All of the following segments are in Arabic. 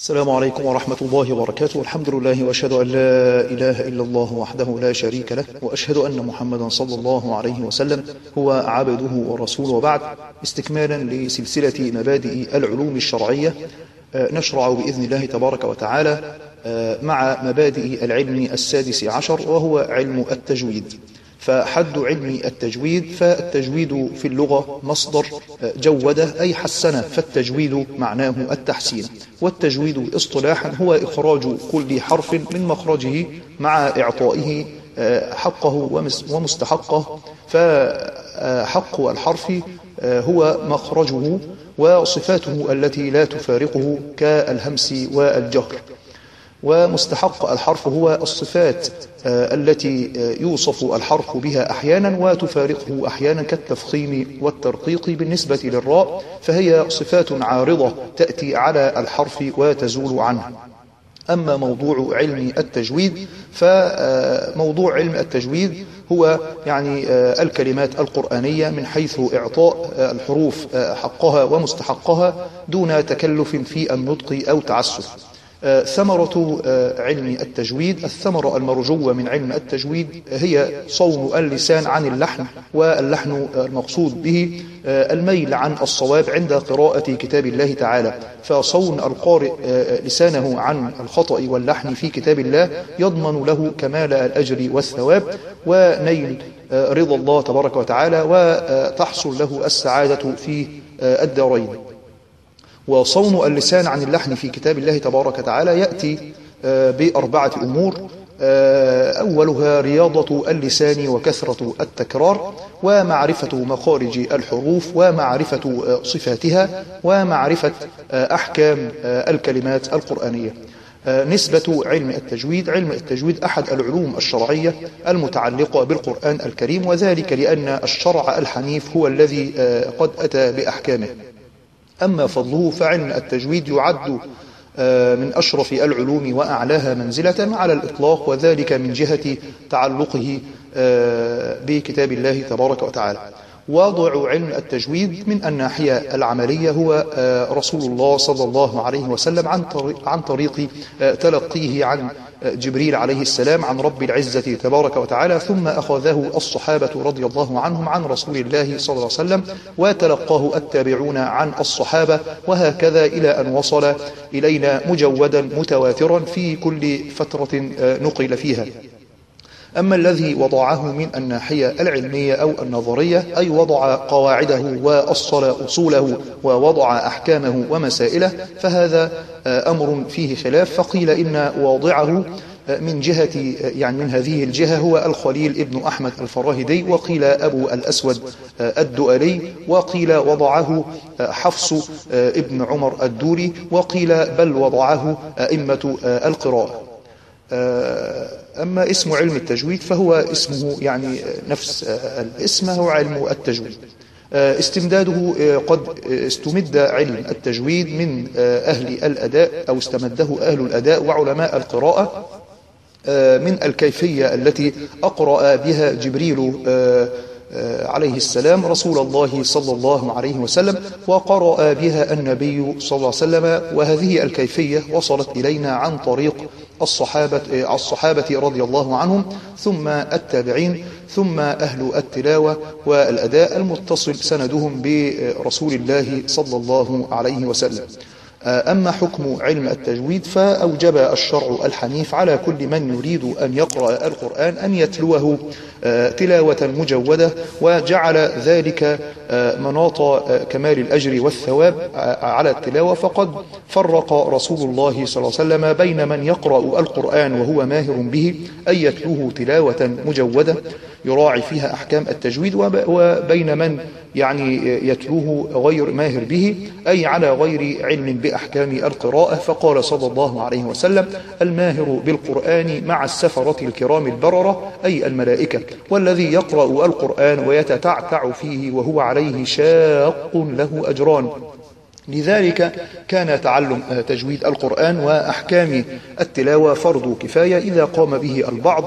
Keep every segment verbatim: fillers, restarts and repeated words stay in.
السلام عليكم ورحمة الله وبركاته. الحمد لله وأشهد أن لا إله إلا الله وحده لا شريك له، وأشهد أن محمدا صلى الله عليه وسلم هو عبده ورسوله. وبعد، استكمالا لسلسلة مبادئ العلوم الشرعية، نشرع بإذن الله تبارك وتعالى مع مبادئ العلم السادس عشر، وهو علم التجويد. فحد علم التجويد: فالتجويد في اللغة مصدر جودة أي حسن، فالتجويد معناه التحسين. والتجويد اصطلاحا هو إخراج كل حرف من مخرجه مع إعطائه حقه ومستحقه. فحق الحرف هو مخرجه وصفاته التي لا تفارقه كالهمس والجهر، ومستحق الحرف هو الصفات التي يوصف الحرف بها أحيانا وتفارقه أحيانا، كالتفخيم والترقيق بالنسبة للراء، فهي صفات عارضة تأتي على الحرف وتزول عنه. أما موضوع علم التجويد، فموضوع علم التجويد هو يعني الكلمات القرآنية من حيث إعطاء الحروف حقها ومستحقها دون تكلف في النطق أو تعسف. ثمرة علم التجويد: الثمرة المرجوة من علم التجويد هي صون اللسان عن اللحن، واللحن المقصود به الميل عن الصواب عند قراءة كتاب الله تعالى. فصون القارئ لسانه عن الخطأ واللحن في كتاب الله يضمن له كمال الأجر والثواب ونيل رضا الله تبارك وتعالى، وتحصل له السعادة في الدارين. وصون اللسان عن اللحن في كتاب الله تبارك وتعالى يأتي بأربعة أمور: أولها رياضة اللسان وكثرة التكرار، ومعرفة مخارج الحروف، ومعرفة صفاتها، ومعرفة أحكام الكلمات القرآنية. نسبة علم التجويد: علم التجويد أحد العلوم الشرعية المتعلقة بالقرآن الكريم، وذلك لأن الشرع الحنيف هو الذي قد أتى بأحكامه. أما فضله، فعلم التجويد يعد من أشرف العلوم وأعلاها منزلة على الإطلاق، وذلك من جهة تعلقه بكتاب الله تبارك وتعالى. واضع علم التجويد من الناحية العملية هو رسول الله صلى الله عليه وسلم عن طريق, عن طريق تلقيه عن جبريل عليه السلام عن رب العزة تبارك وتعالى، ثم أخذه الصحابة رضي الله عنهم عن رسول الله صلى الله عليه وسلم، وتلقاه التابعون عن الصحابة، وهكذا إلى أن وصل إلينا مجودا متواترا في كل فترة نقل فيها. أما الذي وضعه من الناحية العلمية أو النظرية، أي وضع قواعده وأصل أصوله ووضع أحكامه ومسائله، فهذا أمر فيه خلاف. فقيل إن واضعه من جهة يعني من هذه الجهة هو الخليل ابن أحمد الفراهيدي، وقيل أبو الأسود الدؤلي، وقيل وضعه حفص ابن عمر الدوري، وقيل بل وضعه أئمة القراءة. أما اسم علم التجويد فهو اسمه يعني نفس الاسم، هو علم التجويد. استمداده: قد استمد علم التجويد من أهل الأداء، أو استمده أهل الأداء وعلماء القراءة من الكيفية التي أقرأ بها جبريل عليه السلام رسول الله صلى الله عليه وسلم، وقرأ بها النبي صلى الله عليه وسلم. وهذه الكيفية وصلت إلينا عن طريق الصحابة, الصحابة رضي الله عنهم، ثم التابعين، ثم أهل التلاوة والأداء المتصل سندهم برسول الله صلى الله عليه وسلم. أما حكم علم التجويد، فأوجب الشرع الحنيف على كل من يريد أن يقرأ القرآن أن يتلوه تلاوة مجودة، وجعل ذلك مناط كمال الأجر والثواب على التلاوة. فقد فرق رسول الله صلى الله عليه وسلم بين من يقرأ القرآن وهو ماهر به أن يتلوه تلاوة مجودة يراعي فيها أحكام التجويد، وبين من يعني يتلوه غير ماهر به أي على غير علم بأحكام القراءة. فقال صلى الله عليه وسلم: الماهر بالقرآن مع السفرة الكرام البررة، أي الملائكة، والذي يقرأ القرآن ويتتعتع فيه وهو عليه شاق له أجران. لذلك كان تعلم تجويد القرآن وأحكام التلاوة فرض كفاية، إذا قام به البعض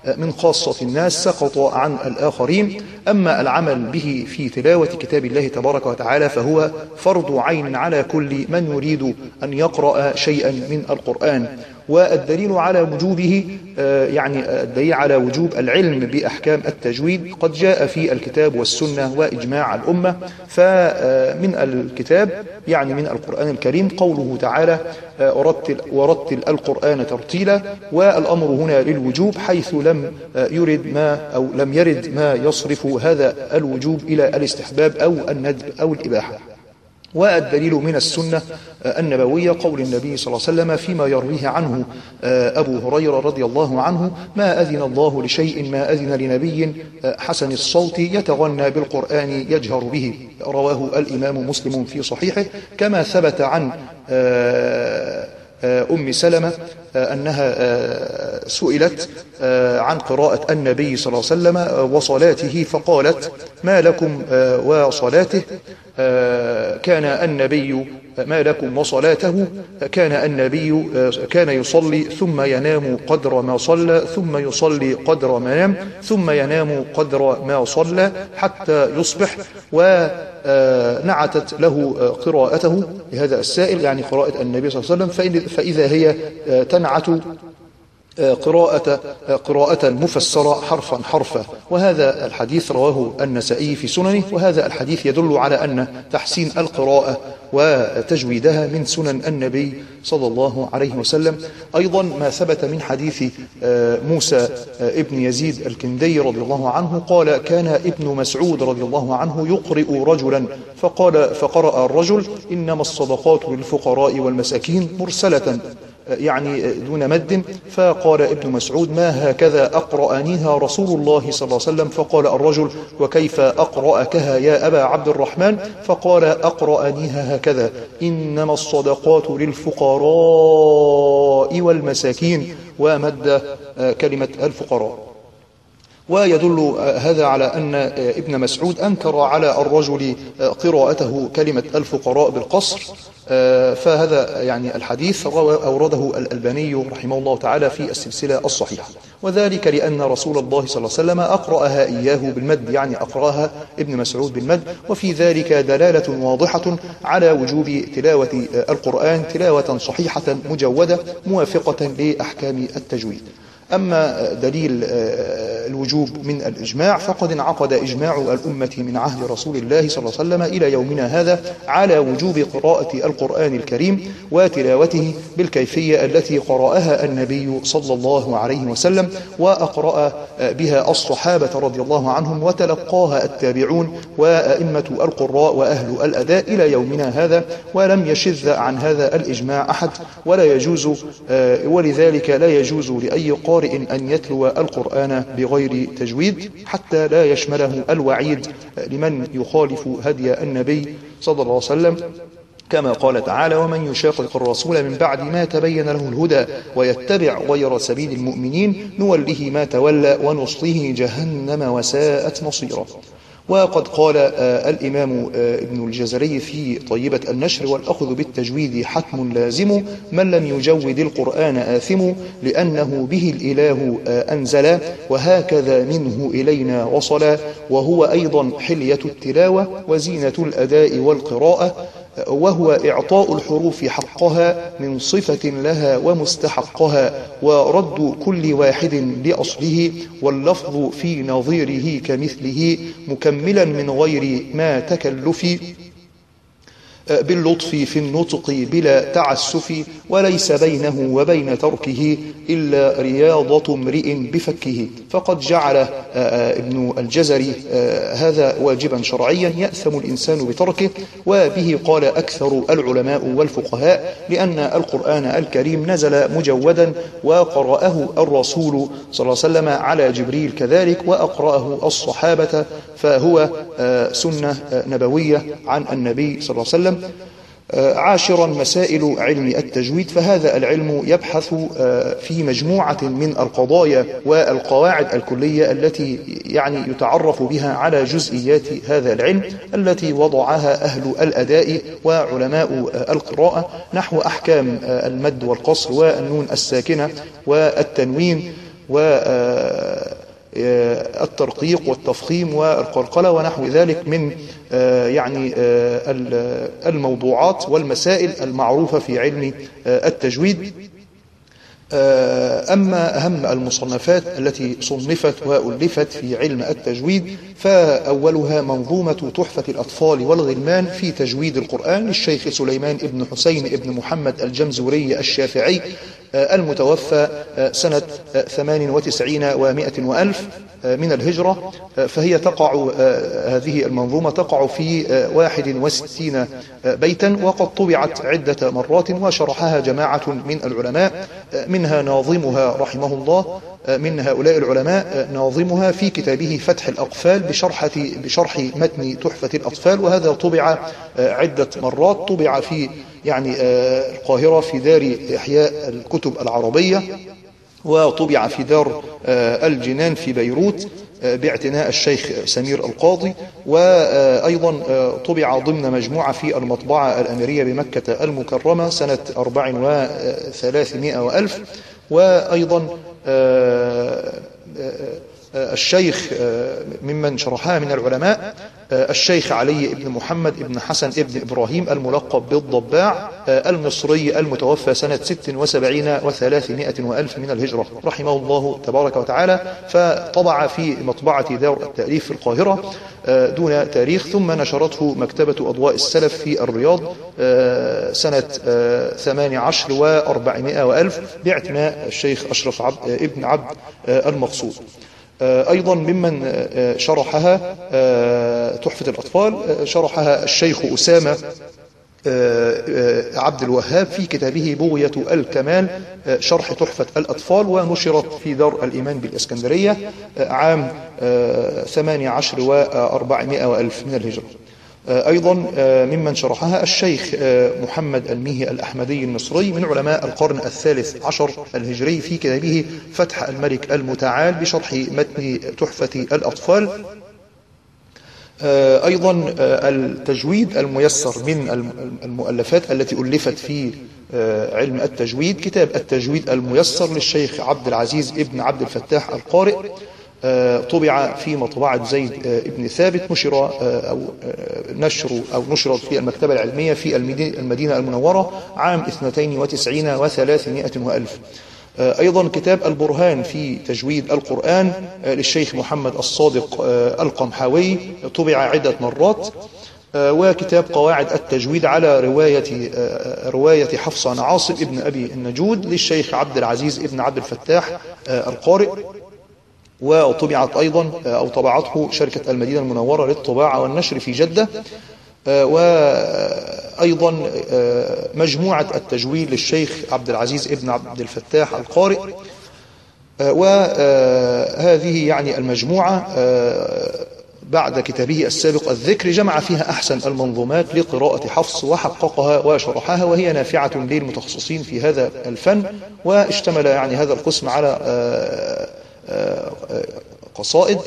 من خاصة الناس سقط عن الآخرين. أما العمل به في تلاوة كتاب الله تبارك وتعالى فهو فرض عين على كل من يريد أن يقرأ شيئا من القرآن. والدليل على وجوبه يعني الدليل على وجوب العلم بأحكام التجويد قد جاء في الكتاب والسنة وإجماع الأمة. فمن الكتاب يعني من القرآن الكريم قوله تعالى ورتل, ورتل القرآن ترتيلا، والأمر هنا للوجوب حيث لم يرد ما أو لم يرد ما يصرف هذا الوجوب إلى الاستحباب أو الندب أو الإباحة. والدليل من السنة النبوية قول النبي صلى الله عليه وسلم فيما يرويه عنه أبو هريرة رضي الله عنه: ما أذن الله لشيء ما أذن لنبي حسن الصوت يتغنى بالقرآن يجهر به، رواه الإمام مسلم في صحيحه. كما ثبت عن أم سلمة أنها سئلت عن قراءة النبي صلى الله عليه وسلم وصلاته فقالت: ما لكم وصلاته؟ كان النبي ما لكم وصلاته كان النبي كان يصلي ثم ينام قدر ما صلى ثم يصلي قدر ما نام ثم ينام قدر ما صلى حتى يصبح. ونعتت له قراءته لهذا السائل يعني قراءة النبي صلى الله عليه وسلم، فإذا هي تنعت قراءة قراءة مفسرة حرفا حرفا. وهذا الحديث رواه النسائي في سننه، وهذا الحديث يدل على أن تحسين القراءة وتجويدها من سنن النبي صلى الله عليه وسلم. أيضا ما ثبت من حديث موسى ابن يزيد الكندي رضي الله عنه قال: كان ابن مسعود رضي الله عنه يقرئ رجلا فقال فقرأ الرجل: إنما الصدقات للفقراء والمساكين مرسلة يعني دون مد. فقال ابن مسعود: ما هكذا أقرأنيها رسول الله صلى الله عليه وسلم؟ فقال الرجل: وكيف أقرأكها يا أبا عبد الرحمن؟ فقال: أقرأنيها هكذا: إنما الصدقات للفقراء والمساكين، ومد كلمة الفقراء. ويدل هذا على أن ابن مسعود أنكر على الرجل قراءته كلمة الفقراء بالقصر. فهذا يعني الحديث أورده الألباني رحمه الله تعالى في السلسلة الصحيحة، وذلك لأن رسول الله صلى الله عليه وسلم أقرأها إياه بالمد، يعني أقرأها ابن مسعود بالمد. وفي ذلك دلالة واضحة على وجوب تلاوة القرآن تلاوة صحيحة مجودة موافقة لأحكام التجويد. أما دليل الوجوب من الإجماع فقد انعقد إجماع الأمة من عهد رسول الله صلى الله عليه وسلم إلى يومنا هذا على وجوب قراءة القرآن الكريم وتلاوته بالكيفية التي قرأها النبي صلى الله عليه وسلم، وأقرأ بها الصحابة رضي الله عنهم، وتلقاها التابعون وأئمة القراء وأهل الأداء إلى يومنا هذا، ولم يشذ عن هذا الإجماع أحد، ولا يجوز ولذلك لا يجوز لأي قارئ أن يتلو القرآن بغير تجويد حتى لا يشمله الوعيد لمن يخالف هدي النبي صلى الله عليه وسلم، كما قال تعالى: ومن يشاقق الرسول من بعد ما تبين له الهدى ويتبع غير سبيل المؤمنين نوله ما تولى ونصله جهنم وساءت مصيرا. وقد قال الإمام ابن الجزري في طيبة النشر: والأخذ بالتجويد حتم لازم، من لم يجود القرآن آثم، لأنه به الإله أنزل، وهكذا منه إلينا وصل، وهو أيضا حلية التلاوة وزينة الأداء والقراءة، وهو إعطاء الحروف حقها من صفة لها ومستحقها، ورد كل واحد لأصله، واللفظ في نظيره كمثله، مكملا من غير ما تكلف، باللطف في النطق بلا تعسف، وليس بينه وبين تركه إلا رياضة امرئ بفكه. فقد جعل ابن الجزري هذا واجبا شرعيا يأثم الإنسان بتركه، وبه قال أكثر العلماء والفقهاء، لأن القرآن الكريم نزل مجودا وقرأه الرسول صلى الله عليه وسلم على جبريل كذلك، وأقرأه الصحابة، فهو سنة نبوية عن النبي صلى الله عليه وسلم. عاشرا مسائل علم التجويد، فهذا العلم يبحث في مجموعة من القضايا والقواعد الكلية التي يعني يتعرف بها على جزئيات هذا العلم التي وضعها أهل الأداء وعلماء القراءة، نحو أحكام المد والقصر والنون الساكنة والتنوين والترقيق والتفخيم والقلقلة ونحو ذلك من يعني الموضوعات والمسائل المعروفة في علم التجويد. أما أهم المصنفات التي صنفت وألفت في علم التجويد فأولها منظومة تحفة الأطفال والغلمان في تجويد القرآن للشيخ سليمان بن حسين بن محمد الجمزوري الشافعي المتوفى سنة ثمان وتسعين ومائة وألف من الهجرة. فهي تقع هذه المنظومة تقع في واحد وستين بيتا، وقد طبعت عدة مرات وشرحها جماعة من العلماء، منها ناظمها رحمه الله، من هؤلاء العلماء ناظمها في كتابه فتح الأقفال بشرح بشرح متن تحفة الأطفال، وهذا طبع عدة مرات. طبع في يعني القاهرة في دار إحياء الكتب العربية، وطبع في دار الجنان في بيروت باعتناء الشيخ سمير القاضي، وأيضا طبع ضمن مجموعة في المطبعة الأميرية بمكة المكرمة سنة أربع وثلاثمائة وألف. وأيضا الشيخ ممن شرحها من العلماء الشيخ علي بن محمد بن حسن بن إبراهيم الملقب بالضباع المصري المتوفى سنة ست وسبعين وثلاثمائة وألف من الهجرة رحمه الله تبارك وتعالى، فطبع في مطبعة دار التأليف في القاهرة دون تاريخ، ثم نشرته مكتبة أضواء السلف في الرياض سنة ثمان عشر وأربعمائة وألف باعتناء الشيخ أشرف عبد ابن عبد المقصود. أيضا ممن شرحها تحفة الأطفال شرحها الشيخ أسامة عبد الوهاب في كتابه بغية الكمال شرح تحفة الأطفال، ونشرت في دار الإيمان بالإسكندرية عام ثمان عشر وأربعمائة وألف من الهجرة. أيضا ممن شرحها الشيخ محمد الميهي الأحمدي المصري من علماء القرن الثالث عشر الهجري في كتابه فتح الملك المتعال بشرح متن تحفة الأطفال. أيضا التجويد الميسر من المؤلفات التي ألفت في علم التجويد كتاب التجويد الميسر للشيخ عبد العزيز ابن عبد الفتاح القارئ، طبع في مطبعة زيد ابن ثابت، نشر أو نشر أو نشرت في المكتبة العلمية في المدينة المنورة عام اثنتين وتسعين وثلاثمائة وألف. أيضا كتاب البرهان في تجويد القرآن للشيخ محمد الصادق القمحاوي طبع عدة مرات. وكتاب قواعد التجويد على رواية رواية حفص عن عاصم ابن أبي النجود للشيخ عبد العزيز ابن عبد الفتاح القارئ، وطبعت أيضا أو طبعته شركة المدينة المنورة للطباعة والنشر في جدة. وأيضا مجموعة التجويد للشيخ عبد العزيز ابن عبد الفتاح القارئ. وهذه يعني المجموعة بعد كتابه السابق الذكر جمع فيها أحسن المنظومات لقراءة حفص وحققها وشرحها، وهي نافعة للمتخصصين في هذا الفن. واشتمل يعني هذا القسم على قصائد.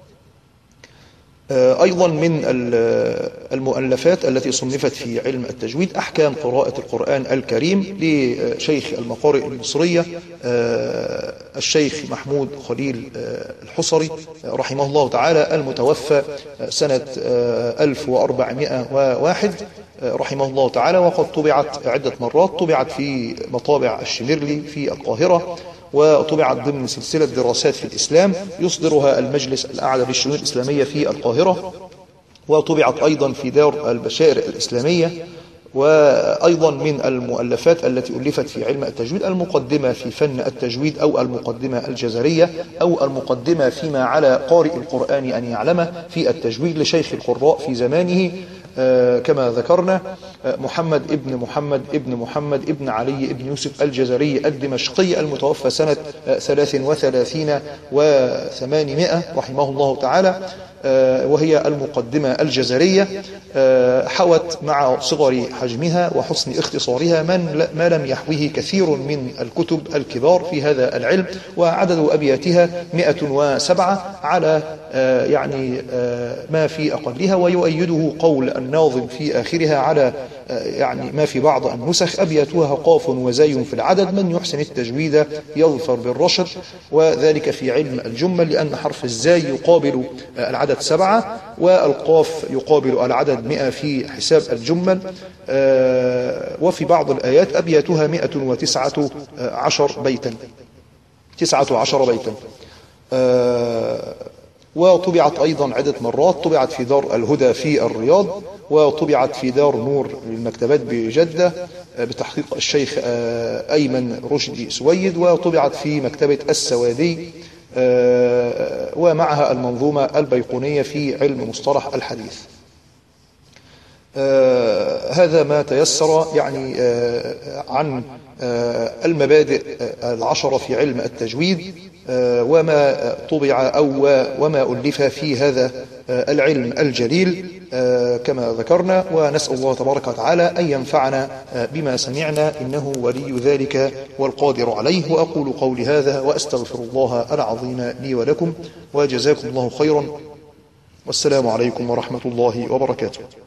أيضا من المؤلفات التي صنفت في علم التجويد أحكام قراءة القرآن الكريم لشيخ المقارئ المصرية الشيخ محمود خليل الحصري رحمه الله تعالى المتوفى سنة ألف وأربعمائة وواحد رحمه الله تعالى، وقد طبعت عدة مرات. طبعت في مطابع الشميرلي في القاهرة، وطبعت ضمن سلسلة دراسات في الإسلام يصدرها المجلس الأعلى للشؤون الإسلامية في القاهرة، وطبعت أيضا في دار البشائر الإسلامية. وأيضا من المؤلفات التي ألفت في علم التجويد المقدمة في فن التجويد أو المقدمة الجزرية أو المقدمة فيما على قارئ القرآن أن يعلمه في التجويد لشيخ القراء في زمانه كما ذكرنا محمد ابن محمد ابن محمد ابن علي ابن يوسف الجزري الدمشقي المتوفى سنة ثلاث وثلاثين وثمانمائة رحمه الله تعالى، وهي المقدمة الجزرية. حوت مع صغر حجمها وحسن اختصارها من ما لم يحويه كثير من الكتب الكبار في هذا العلم، وعدد أبياتها مئة وسبعة على يعني ما في أقلها، ويؤيده قول الناظم في آخرها على يعني ما في بعض النسخ أبياتها قاف وزي في العدد، من يحسن التجويد يظفر بالرشد، وذلك في علم الجمل لأن حرف الزاي يقابل العدد سبعة والقاف يقابل العدد مئة في حساب الجمل. وفي بعض الآيات أبياتها مئة وتسعة عشر بيتا تسعة عشر بيتا. وطبعت أيضا عدة مرات، طبعت في دار الهدى في الرياض، وطبعت في دار نور للمكتبات بجدة بتحقيق الشيخ أيمن رشدي سويد، وطبعت في مكتبة السوادي، ومعها المنظومة البيقونية في علم مصطلح الحديث. هذا ما تيسر يعني عن المبادئ العشرة في علم التجويد وما طبع أو وما ألف في هذا العلم الجليل كما ذكرنا. ونسأل الله تبارك وتعالى أن ينفعنا بما سمعنا، إنه ولي ذلك والقادر عليه. وأقول قولي هذا وأستغفر الله العظيم لي ولكم، وجزاكم الله خيرا، والسلام عليكم ورحمة الله وبركاته.